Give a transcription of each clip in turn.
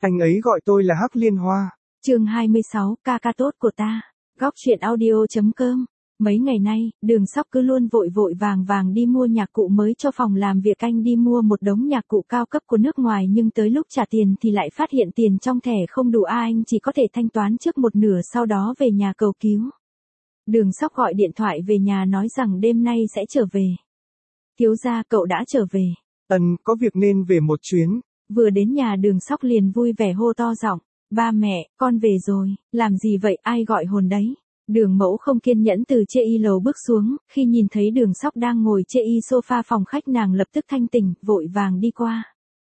Anh ấy gọi tôi là Hắc Liên Hoa. Chương 26, ca ca tốt của ta. Góc truyện audio.com. Mấy ngày nay, Đường Sóc cứ luôn vội vội vàng đi mua nhạc cụ mới cho phòng làm việc. Anh đi mua một đống nhạc cụ cao cấp của nước ngoài, nhưng tới lúc trả tiền thì lại phát hiện tiền trong thẻ không đủ. Anh chỉ có thể thanh toán trước một nửa, sau đó về nhà cầu cứu. Đường Sóc gọi điện thoại về nhà nói rằng đêm nay sẽ trở về. Thiếu gia, cậu đã trở về. Có việc nên về một chuyến. Vừa đến nhà Đường Sóc liền vui vẻ hô to giọng. Ba mẹ, con về rồi. Làm gì vậy, ai gọi hồn đấy? Đường Mẫu không kiên nhẫn từ chê y lầu bước xuống, khi nhìn thấy Đường Sóc đang ngồi chê y sofa phòng khách, nàng lập tức thanh tỉnh, vội vàng đi qua.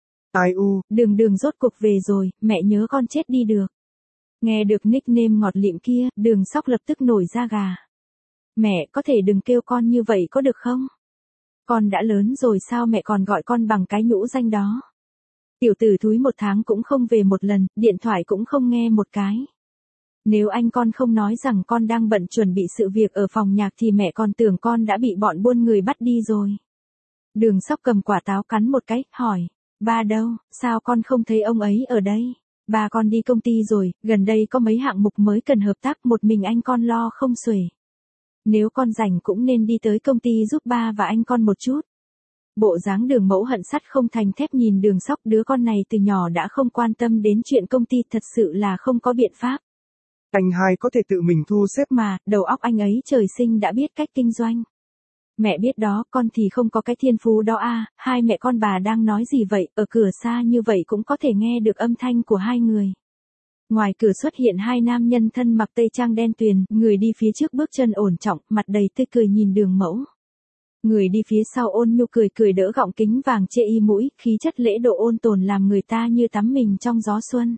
Ai u, Đường rốt cuộc về rồi, mẹ nhớ con chết đi được. Nghe được nickname ngọt lịm kia, Đường Sóc lập tức nổi da gà. Mẹ, có thể đừng kêu con như vậy có được không? Con đã lớn rồi sao mẹ còn gọi con bằng cái nhũ danh đó? Tiểu tử thúi 1 tháng cũng không về một lần, điện thoại cũng không nghe một cái. Nếu anh con không nói rằng con đang bận chuẩn bị sự việc ở phòng nhạc thì mẹ còn tưởng con đã bị bọn buôn người bắt đi rồi. Đường Sóc cầm quả táo cắn một cái, hỏi. Ba đâu, sao con không thấy ông ấy ở đây? Ba con đi công ty rồi, gần đây có mấy hạng mục mới cần hợp tác, một mình anh con lo không xuể. Nếu con rảnh cũng nên đi tới công ty giúp ba và anh con một chút. Bộ dáng Đường Mẫu hận sắt không thành thép nhìn Đường Sóc, đứa con này từ nhỏ đã không quan tâm đến chuyện công ty, thật sự là không có biện pháp. Anh hai có thể tự mình thu xếp mà, đầu óc anh ấy trời sinh đã biết cách kinh doanh. Mẹ biết đó, con thì không có cái thiên phú đó à. Hai mẹ con bà đang nói gì vậy, ở cửa xa như vậy cũng có thể nghe được âm thanh của hai người. Ngoài cửa xuất hiện 2 nam nhân thân mặc tây trang đen tuyền, người đi phía trước bước chân ổn trọng, mặt đầy tươi cười nhìn Đường Mẫu. Người đi phía sau ôn nhu cười đỡ gọng kính vàng chê y mũi, khí chất lễ độ ôn tồn làm người ta như tắm mình trong gió xuân.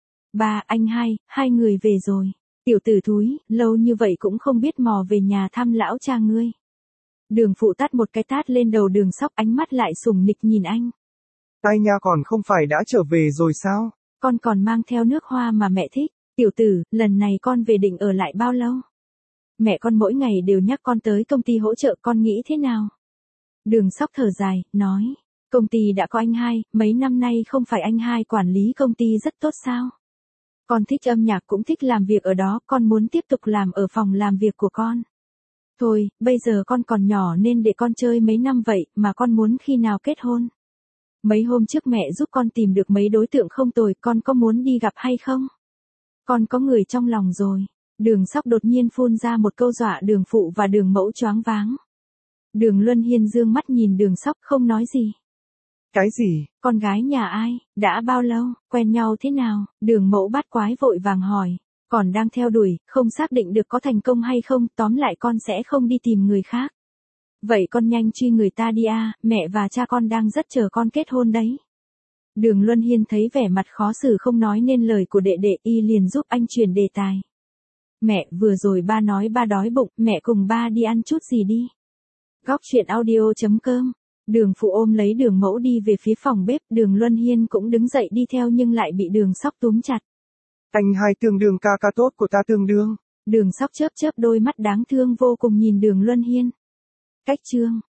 Ba, anh hai người về rồi. Tiểu tử thúi, lâu như vậy cũng không biết mò về nhà thăm lão cha ngươi. Đường Phụ tát một cái tát lên đầu Đường Sóc, ánh mắt lại sùng nịch nhìn anh. Ai nha, còn không phải đã trở về rồi sao? Con còn mang theo nước hoa mà mẹ thích. Tiểu tử, lần này con về định ở lại bao lâu? Mẹ con mỗi ngày đều nhắc con tới công ty hỗ trợ, con nghĩ thế nào? Đường Sóc thở dài, nói. Công ty đã có anh hai, mấy năm nay không phải anh hai quản lý công ty rất tốt sao? Con thích âm nhạc cũng thích làm việc ở đó, con muốn tiếp tục làm ở phòng làm việc của con. Thôi, bây giờ con còn nhỏ nên để con chơi mấy năm vậy, mà con muốn khi nào kết hôn? Mấy hôm trước mẹ giúp con tìm được mấy đối tượng không tồi, con có muốn đi gặp hay không? Con có người trong lòng rồi. Đường Sóc đột nhiên phun ra một câu dọa Đường Phụ và Đường Mẫu choáng váng. Đường Luân Hiên dương mắt nhìn Đường Sóc không nói gì. Cái gì? Con gái nhà ai? Đã bao lâu? Quen nhau thế nào? Đường Mẫu bắt quái vội vàng hỏi. Còn đang theo đuổi, không xác định được có thành công hay không, tóm lại con sẽ không đi tìm người khác. Vậy con nhanh truy người ta đi à, mẹ và cha con đang rất chờ con kết hôn đấy. Đường Luân Hiên thấy vẻ mặt khó xử không nói nên lời của đệ đệ, y liền giúp anh chuyển đề tài. Mẹ, vừa rồi ba nói ba đói bụng, mẹ cùng ba đi ăn chút gì đi. Góc truyện audio.com. Đường Phụ ôm lấy Đường Mẫu đi về phía phòng bếp, Đường Luân Hiên cũng đứng dậy đi theo nhưng lại bị Đường Sóc túm chặt. Anh hai tương đương ca ca tốt của ta tương đương. Đường Sóc chớp đôi mắt đáng thương vô cùng nhìn Đường Luân Hiên. Cách chương.